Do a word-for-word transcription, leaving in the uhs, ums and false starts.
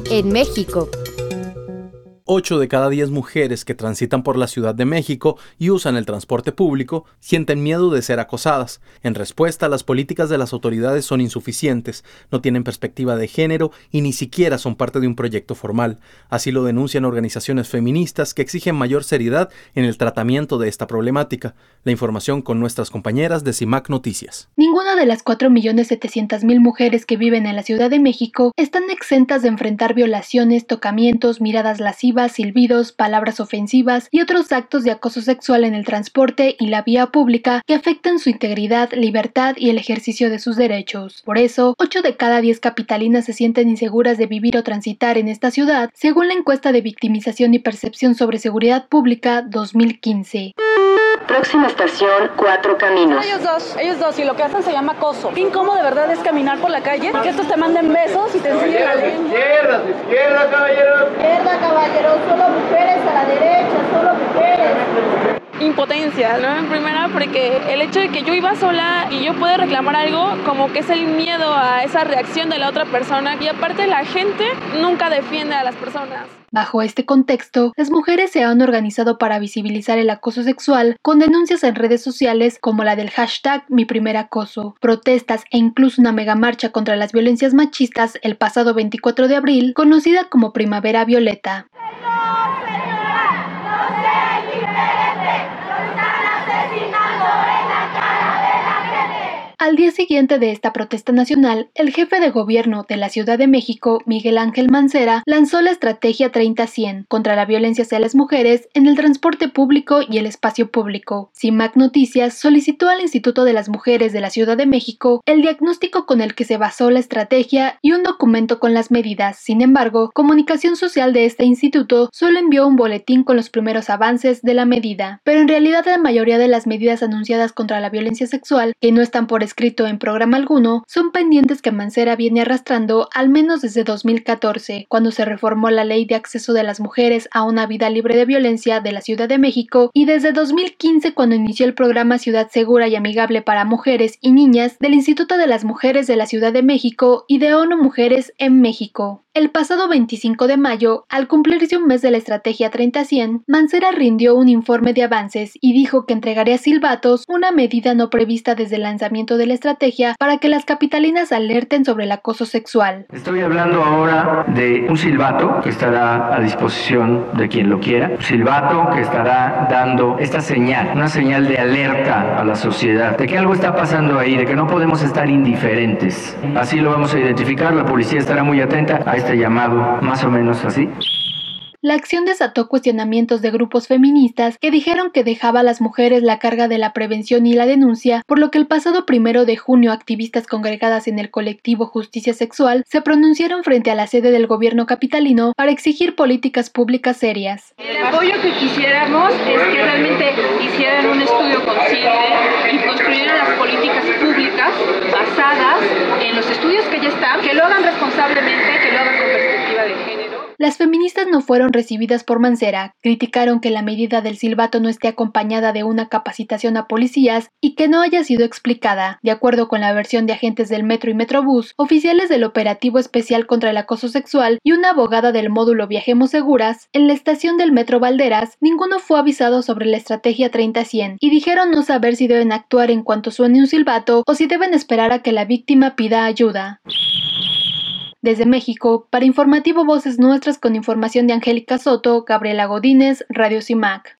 en México. Ocho de cada diez mujeres que transitan por la Ciudad de México y usan el transporte público sienten miedo de ser acosadas. En respuesta, las políticas de las autoridades son insuficientes, no tienen perspectiva de género y ni siquiera son parte de un proyecto formal. Así lo denuncian organizaciones feministas que exigen mayor seriedad en el tratamiento de esta problemática. La información con nuestras compañeras de CIMAC Noticias. Ninguna de las cuatro millones setecientas mil mujeres que viven en la Ciudad de México están exentas de enfrentar violaciones, tocamientos, miradas lascivas, silbidos, palabras ofensivas y otros actos de acoso sexual en el transporte y la vía pública que afectan su integridad, libertad y el ejercicio de sus derechos. Por eso, ocho de cada diez capitalinas se sienten inseguras de vivir o transitar en esta ciudad, según la encuesta de victimización y percepción sobre seguridad pública dos mil quince. Próxima estación, Cuatro Caminos. Ellos dos, ellos dos, y lo que hacen se llama acoso. Qué incómodo de verdad es caminar por la calle, que estos te manden besos y te enseñen la lengua. Izquierda, izquierda, caballeros. Izquierda, caballeros, solo mujeres a la derecha, solo mujeres. Impotencia, ¿no? En primera, porque el hecho de que yo iba sola y yo puedo reclamar algo, como que es el miedo a esa reacción de la otra persona, y aparte la gente nunca defiende a las personas. Bajo este contexto, las mujeres se han organizado para visibilizar el acoso sexual con denuncias en redes sociales como la del hashtag Mi Primer Acoso, protestas e incluso una megamarcha contra las violencias machistas el pasado veinticuatro de abril, conocida como Primavera Violeta. Al día siguiente de esta protesta nacional, el jefe de gobierno de la Ciudad de México, Miguel Ángel Mancera, lanzó la estrategia treinta cien contra la violencia hacia las mujeres en el transporte público y el espacio público. CIMAC Noticias solicitó al Instituto de las Mujeres de la Ciudad de México el diagnóstico con el que se basó la estrategia y un documento con las medidas. Sin embargo, Comunicación Social de este instituto solo envió un boletín con los primeros avances de la medida. Pero en realidad la mayoría de las medidas anunciadas contra la violencia sexual, que no están por escrito en programa alguno, son pendientes que Mancera viene arrastrando al menos desde dos mil catorce, cuando se reformó la Ley de Acceso de las Mujeres a una Vida Libre de Violencia de la Ciudad de México, y desde dos mil quince cuando inició el programa Ciudad Segura y Amigable para Mujeres y Niñas del Instituto de las Mujeres de la Ciudad de México y de ONU Mujeres en México. El pasado veinticinco de mayo, al cumplirse un mes de la estrategia treinta cien, Mancera rindió un informe de avances y dijo que entregaría silbatos, una medida no prevista desde el lanzamiento de la estrategia, para que las capitalinas alerten sobre el acoso sexual. Estoy hablando ahora de un silbato que estará a disposición de quien lo quiera, un silbato que estará dando esta señal, una señal de alerta a la sociedad, de que algo está pasando ahí, de que no podemos estar indiferentes. Así lo vamos a identificar, la policía estará muy atenta a este llamado, más o menos así. La acción desató cuestionamientos de grupos feministas que dijeron que dejaba a las mujeres la carga de la prevención y la denuncia, por lo que el pasado primero de junio activistas congregadas en el colectivo Justicia Sexual se pronunciaron frente a la sede del gobierno capitalino para exigir políticas públicas serias. El apoyo que quisiéramos es que realmente hicieran un estudio consciente y construyeran las políticas públicas basadas en los estudios que ya están, que lo hagan responsablemente, que lo hagan con perspectiva de género. Las feministas no fueron recibidas por Mancera, criticaron que la medida del silbato no esté acompañada de una capacitación a policías y que no haya sido explicada. De acuerdo con la versión de agentes del Metro y Metrobús, oficiales del Operativo Especial contra el Acoso Sexual y una abogada del módulo Viajemos Seguras, en la estación del Metro Valderas, ninguno fue avisado sobre la estrategia treinta cien y dijeron no saber si deben actuar en cuanto suene un silbato o si deben esperar a que la víctima pida ayuda. Desde México, para Informativo Voces Nuestras con información de Angélica Soto, Gabriela Godínez, Radio CIMAC.